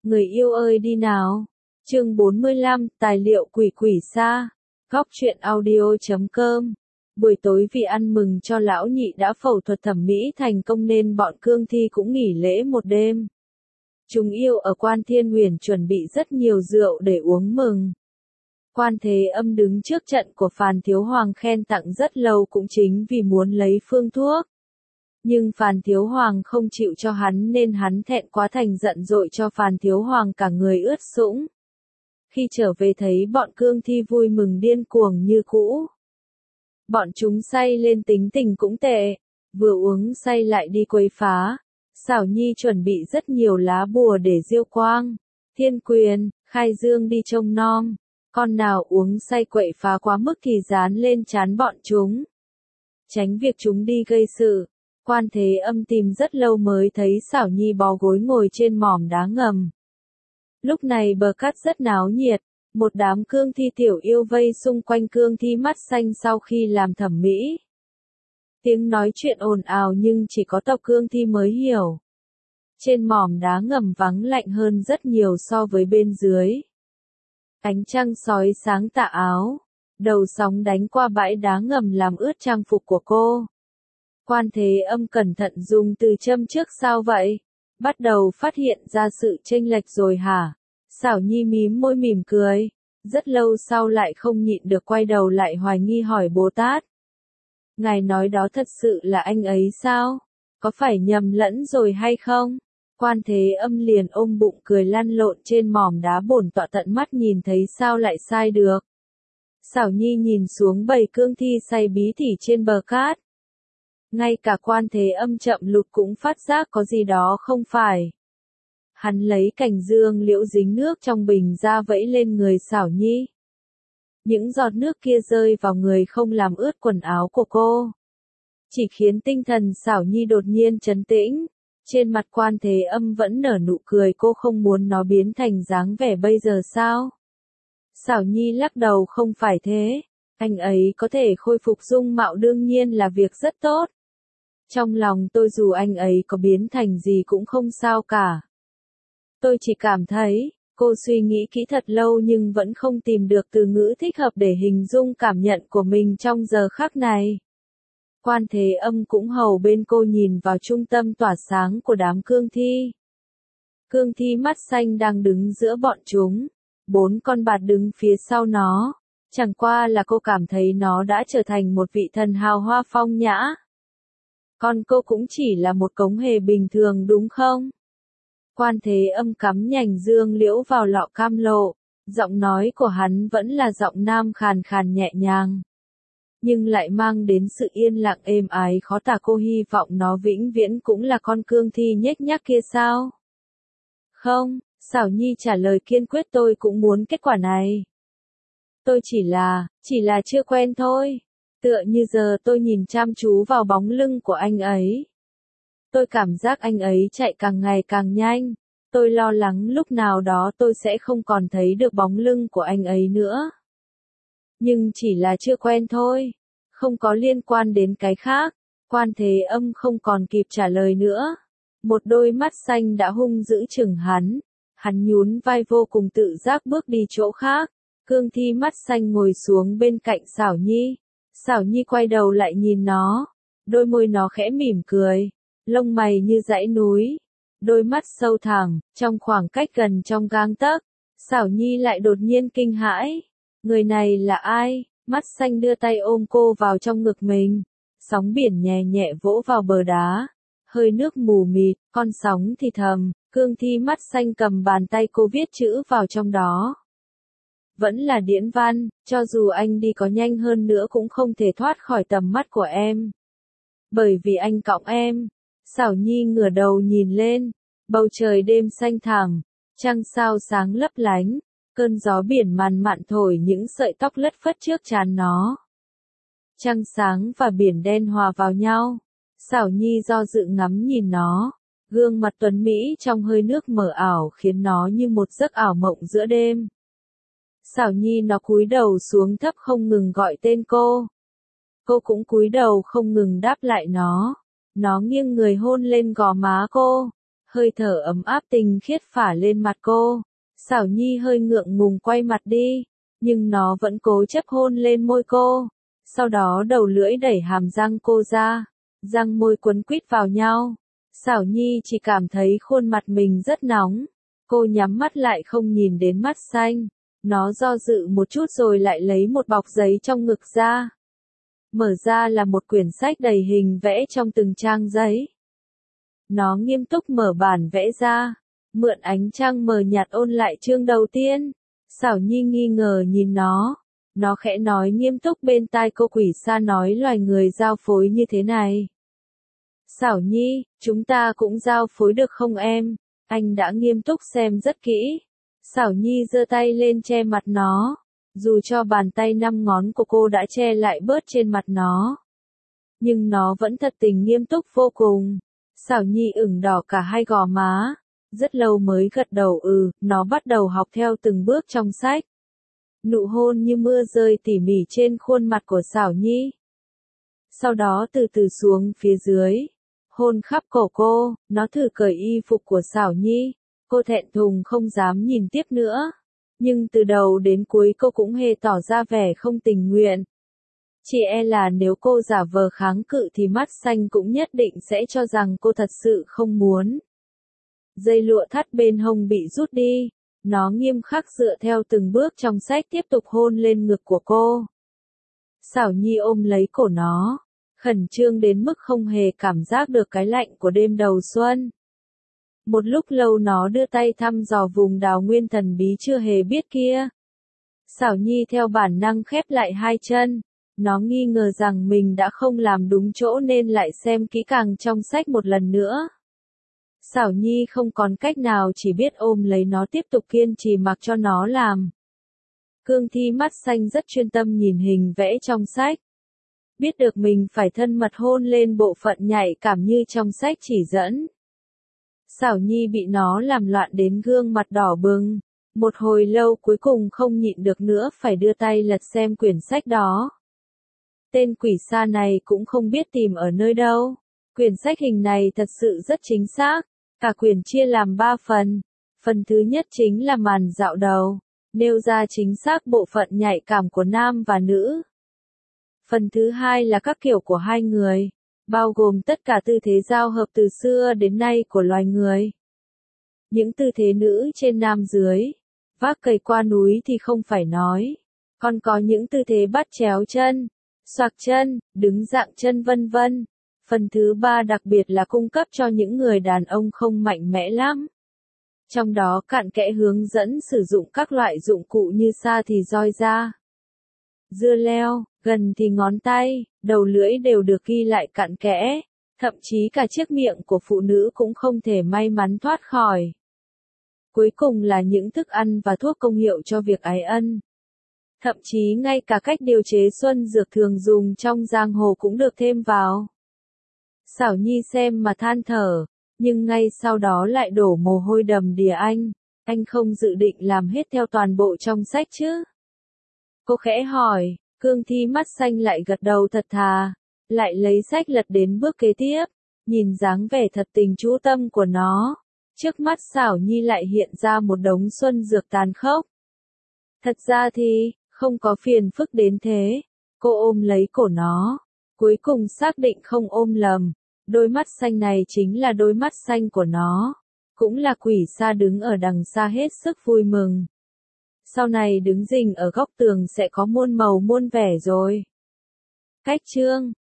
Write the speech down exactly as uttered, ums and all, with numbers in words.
Người yêu ơi đi nào. Chương bốn mươi lăm, tài liệu quỷ quỷ xa. Góc truyện audio chấm com. Buổi tối vì ăn mừng cho lão nhị đã phẫu thuật thẩm mỹ thành công nên bọn cương thi cũng nghỉ lễ một đêm. Chúng yêu ở Quan Thiên Huyền chuẩn bị rất nhiều rượu để uống mừng. Quan Thế Âm đứng trước trận của Phàn Thiếu Hoàng khen tặng rất lâu cũng chính vì muốn lấy phương thuốc. Nhưng Phàn Thiếu Hoàng không chịu cho hắn nên hắn thẹn quá thành giận dội cho Phàn Thiếu Hoàng cả người ướt sũng. Khi trở về thấy bọn cương thi vui mừng điên cuồng như cũ. Bọn chúng say lên tính tình cũng tệ, vừa uống say lại đi quấy phá. Xảo Nhi chuẩn bị rất nhiều lá bùa để diêu quang, Thiên Quyền, Khai Dương đi trông nom. Con nào uống say quậy phá quá mức thì dán lên trán bọn chúng. Tránh việc chúng đi gây sự. Quan Thế Âm tìm rất lâu mới thấy Xảo Nhi bó gối ngồi trên mỏm đá ngầm. Lúc này bờ cát rất náo nhiệt, một đám cương thi tiểu yêu vây xung quanh cương thi mắt xanh sau khi làm thẩm mỹ. Tiếng nói chuyện ồn ào nhưng chỉ có tộc cương thi mới hiểu. Trên mỏm đá ngầm vắng lạnh hơn rất nhiều so với bên dưới. Ánh trăng sói sáng tà áo, đầu sóng đánh qua bãi đá ngầm làm ướt trang phục của cô. Quan Thế Âm cẩn thận dùng từ châm trước sao vậy? Bắt đầu phát hiện ra sự chênh lệch rồi hả? Xảo Nhi mím môi mỉm cười, rất lâu sau lại không nhịn được quay đầu lại hoài nghi hỏi Bồ Tát. Ngài nói đó thật sự là anh ấy sao? Có phải nhầm lẫn rồi hay không? Quan Thế Âm liền ôm bụng cười lăn lộn trên mỏm đá bổn tọa tận mắt nhìn thấy sao lại sai được. Xảo Nhi nhìn xuống bầy cương thi say bí tỉ trên bờ cát. Ngay cả Quan Thế Âm chậm lụt cũng phát giác có gì đó không phải. Hắn lấy cành dương liễu dính nước trong bình ra vẫy lên người Xảo Nhi. Những giọt nước kia rơi vào người không làm ướt quần áo của cô. Chỉ khiến tinh thần Xảo Nhi đột nhiên trấn tĩnh. Trên mặt Quan Thế Âm vẫn nở nụ cười, cô không muốn nó biến thành dáng vẻ bây giờ sao? Xảo Nhi lắc đầu, không phải thế. Anh ấy có thể khôi phục dung mạo đương nhiên là việc rất tốt. Trong lòng tôi dù anh ấy có biến thành gì cũng không sao cả. Tôi chỉ cảm thấy, cô suy nghĩ kỹ thật lâu nhưng vẫn không tìm được từ ngữ thích hợp để hình dung cảm nhận của mình trong giờ khắc này. Quan Thế Âm cũng hầu bên cô nhìn vào trung tâm tỏa sáng của đám cương thi. Cương thi mắt xanh đang đứng giữa bọn chúng, bốn con bạt đứng phía sau nó. Chẳng qua là cô cảm thấy nó đã trở thành một vị thần hào hoa phong nhã. Còn cô cũng chỉ là một cống hề bình thường đúng không? Quan Thế Âm cắm nhành dương liễu vào lọ cam lộ, giọng nói của hắn vẫn là giọng nam khàn khàn nhẹ nhàng. Nhưng lại mang đến sự yên lặng êm ái khó tả, cô hy vọng nó vĩnh viễn cũng là con cương thi nhếch nhác kia sao? Không, Xảo Nhi trả lời kiên quyết, tôi cũng muốn kết quả này. Tôi chỉ là, chỉ là chưa quen thôi. Tựa như giờ tôi nhìn chăm chú vào bóng lưng của anh ấy. Tôi cảm giác anh ấy chạy càng ngày càng nhanh. Tôi lo lắng lúc nào đó tôi sẽ không còn thấy được bóng lưng của anh ấy nữa. Nhưng chỉ là chưa quen thôi. Không có liên quan đến cái khác. Quan Thế Âm không còn kịp trả lời nữa. Một đôi mắt xanh đã hung dữ chừng hắn. Hắn nhún vai vô cùng tự giác bước đi chỗ khác. Cương thi mắt xanh ngồi xuống bên cạnh Xảo Nhi. Xảo Nhi quay đầu lại nhìn nó. Đôi môi nó khẽ mỉm cười. Lông mày như dãy núi. Đôi mắt sâu thẳm, trong khoảng cách gần trong gang tấc. Xảo Nhi lại đột nhiên kinh hãi. Người này là ai? Mắt xanh đưa tay ôm cô vào trong ngực mình. Sóng biển nhẹ nhẹ vỗ vào bờ đá. Hơi nước mù mịt, con sóng thì thầm. Cương thi mắt xanh cầm bàn tay cô viết chữ vào trong đó. Vẫn là điển văn, cho dù anh đi có nhanh hơn nữa cũng không thể thoát khỏi tầm mắt của em. Bởi vì anh cõng em. Xảo Nhi ngửa đầu nhìn lên. Bầu trời đêm xanh thẳm, trăng sao sáng lấp lánh. Cơn gió biển màn mạn thổi những sợi tóc lất phất trước trán nó. Trăng sáng và biển đen hòa vào nhau. Xảo Nhi do dự ngắm nhìn nó. Gương mặt tuấn Mỹ trong hơi nước mờ ảo khiến nó như một giấc ảo mộng giữa đêm. Xảo Nhi nó cúi đầu xuống thấp không ngừng gọi tên cô. Cô cũng cúi đầu không ngừng đáp lại nó. Nó nghiêng người hôn lên gò má cô. hơi thở ấm áp tinh khiết phả lên mặt cô. Xảo Nhi hơi ngượng ngùng quay mặt đi, nhưng nó vẫn cố chấp hôn lên môi cô. Sau đó đầu lưỡi đẩy hàm răng cô ra, răng môi quấn quýt vào nhau. Xảo Nhi chỉ cảm thấy khuôn mặt mình rất nóng. Cô nhắm mắt lại không nhìn đến mắt xanh. Nó do dự một chút rồi lại lấy một bọc giấy trong ngực ra. Mở ra là một quyển sách đầy hình vẽ trong từng trang giấy. Nó nghiêm túc mở bản vẽ ra, mượn ánh trăng mờ nhạt ôn lại chương đầu tiên. Xảo Nhi nghi ngờ nhìn nó. Nó khẽ nói nghiêm túc bên tai cô, quỷ xa nói loài người giao phối như thế này. Xảo Nhi, chúng ta cũng giao phối được không em? Anh đã nghiêm túc xem rất kỹ. Xảo Nhi giơ tay lên che mặt nó. Dù cho bàn tay năm ngón của cô đã che lại bớt trên mặt nó, nhưng nó vẫn thật tình nghiêm túc vô cùng. Xảo Nhi ửng đỏ cả hai gò má. Rất lâu mới gật đầu ừ, nó bắt đầu học theo từng bước trong sách. Nụ hôn như mưa rơi tỉ mỉ trên khuôn mặt của Xảo Nhi. Sau đó từ từ xuống phía dưới, hôn khắp cổ cô. Nó thử cởi y phục của Xảo Nhi. Cô thẹn thùng không dám nhìn tiếp nữa. Nhưng từ đầu đến cuối cô cũng hề tỏ ra vẻ không tình nguyện. Chỉ e là nếu cô giả vờ kháng cự thì mắt xanh cũng nhất định sẽ cho rằng cô thật sự không muốn. Dây lụa thắt bên hông bị rút đi. Nó nghiêm khắc dựa theo từng bước trong sách tiếp tục hôn lên ngực của cô. Xảo Nhi ôm lấy cổ nó, khẩn trương đến mức không hề cảm giác được cái lạnh của đêm đầu xuân. Một lúc lâu nó đưa tay thăm dò vùng đào nguyên thần bí chưa hề biết kia. Xảo Nhi theo bản năng khép lại hai chân. Nó nghi ngờ rằng mình đã không làm đúng chỗ nên lại xem kỹ càng trong sách một lần nữa. Xảo Nhi không còn cách nào chỉ biết ôm lấy nó tiếp tục kiên trì mặc cho nó làm. Cương Thi mắt xanh rất chuyên tâm nhìn hình vẽ trong sách. Biết được mình phải thân mật hôn lên bộ phận nhạy cảm như trong sách chỉ dẫn. Xảo Nhi bị nó làm loạn đến gương mặt đỏ bừng. Một hồi lâu cuối cùng không nhịn được nữa phải đưa tay lật xem quyển sách đó. Tên quỷ xa này cũng không biết tìm ở nơi đâu. Quyển sách hình này thật sự rất chính xác. Cả quyển chia làm ba phần. Phần thứ nhất chính là màn dạo đầu, nêu ra chính xác bộ phận nhạy cảm của nam và nữ. Phần thứ hai là các kiểu của hai người, bao gồm tất cả tư thế giao hợp từ xưa đến nay của loài người. Những tư thế nữ trên nam dưới, vác cày qua núi thì không phải nói. Còn có những tư thế bắt chéo chân, xoạc chân, đứng dạng chân vân vân. Phần thứ ba đặc biệt là cung cấp cho những người đàn ông không mạnh mẽ lắm. Trong đó cặn kẽ hướng dẫn sử dụng các loại dụng cụ như xa thì roi da, dưa leo, gần thì ngón tay, đầu lưỡi đều được ghi lại cặn kẽ. Thậm chí cả chiếc miệng của phụ nữ cũng không thể may mắn thoát khỏi. Cuối cùng là những thức ăn và thuốc công hiệu cho việc ái ân. Thậm chí ngay cả cách điều chế xuân dược thường dùng trong giang hồ cũng được thêm vào. Xảo Nhi xem mà than thở, nhưng ngay sau đó lại đổ mồ hôi đầm đìa anh. Anh không dự định làm hết theo toàn bộ trong sách chứ? Cô khẽ hỏi. Cương Thi mắt xanh lại gật đầu thật thà, lại lấy sách lật đến bước kế tiếp. Nhìn dáng vẻ thật tình chú tâm của nó, trước mắt Xảo Nhi lại hiện ra một đống xuân dược tàn khốc. Thật ra thì, không có phiền phức đến thế. Cô ôm lấy cổ nó, cuối cùng xác định không ôm lầm. Đôi mắt xanh này chính là đôi mắt xanh của nó. Cũng là quỷ xa đứng ở đằng xa hết sức vui mừng. Sau này đứng rình ở góc tường sẽ có muôn màu muôn vẻ rồi. Cách chương